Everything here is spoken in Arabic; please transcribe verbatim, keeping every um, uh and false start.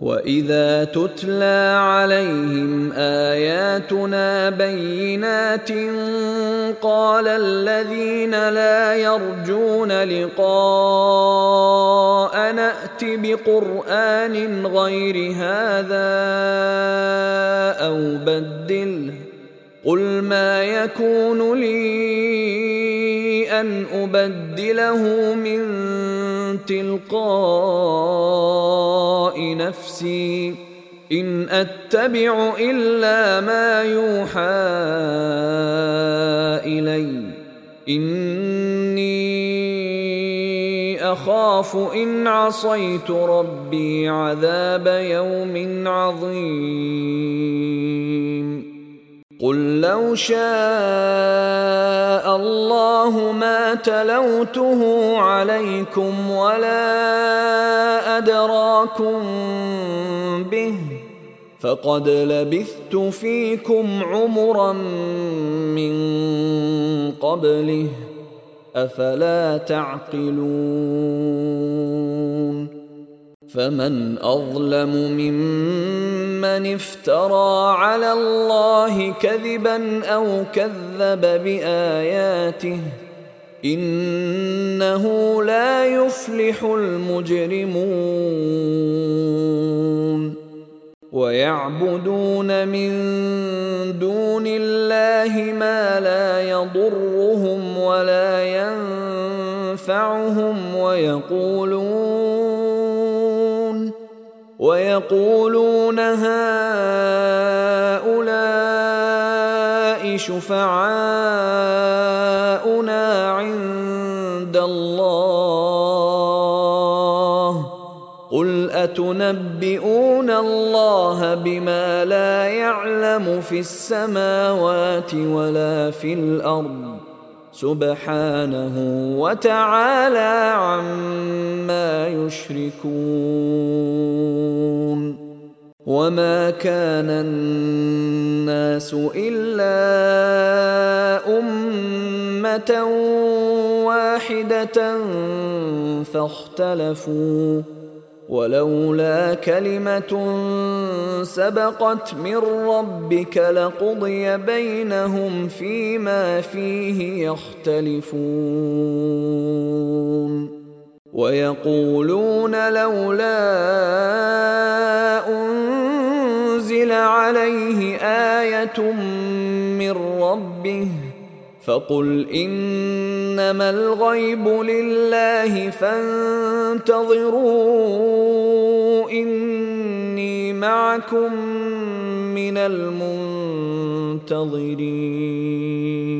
وَإِذَا تُتْلَى عَلَيْهِمْ آيَاتُنَا بَيِّنَاتٍ قَالَ الَّذِينَ لَا يَرْجُونَ لِقَاءَنَا ائْتِ بِقُرْآنٍ غَيْرِ هَذَا أَوْ بَدِّلْهُ قُلْ مَا يَكُونُ لِي أَنْ أُبَدِّلَهُ مِنْ تِلْقَاءِ نَفْسِي إِنْ أَتَّبِعُ إِلَّا مَا يُوحَى إِلَيَّ إِنِّي أَخَافُ إِنْ عَصَيْتُ رَبِّي عَذَابَ يَوْمٍ عَظِيمٍ قُل لَّوْ شَاءَ اللَّهُ مَا تَلَوْتُهُ عَلَيْكُمْ وَلَا أَدْرَاكُم بِهِ فَقَدْ لَبِثْتُ فِيكُمْ عُمُرًا مِّن قَبْلِهِ أَفَلَا تَعْقِلُونَ فَمَنْ أَظْلَمُ مِمَّنِ افْتَرَىٰ عَلَى اللَّهِ كَذِبًا أَوْ كَذَّبَ بِآيَاتِهِ إِنَّهُ لَا يُفْلِحُ الْمُجْرِمُونَ وَيَعْبُدُونَ مِن دُونِ اللَّهِ مَا لَا يَضُرُّهُمْ وَلَا يَنفَعُهُمْ وَيَقُولُونَ وَيَقُولُونَ هَٰؤُلَاءِ شُفَعَاؤُنَا عِندَ اللَّهِ قُلْ أَتُنَبِّئُونَ اللَّهَ بِمَا لَا يَعْلَمُ فِي السَّمَاوَاتِ وَلَا فِي الْأَرْضِ سُبْحَانَهُ وَتَعَالَىٰ عَمَّا يُشْرِكُونَ وَمَا كَانَ النَّاسُ إِلَّا أُمَّةً وَاحِدَةً فَاخْتَلَفُوا وَلَوْلَا كَلِمَةٌ سَبَقَتْ مِنْ رَبِّكَ لَقُضِيَ بَيْنَهُمْ فِيمَا فِيهِ يَخْتَلِفُونَ وَيَقُولُونَ لَوْلَا أُنْزِلَ عَلَيْهِ آيَةٌ مِّن رَّبِّهِ فَقُلْ إِنَّمَا الْغَيْبُ لِلَّهِ فَانتَظِرُوا إِنِّي مَعَكُمْ مِنَ الْمُنتَظِرِينَ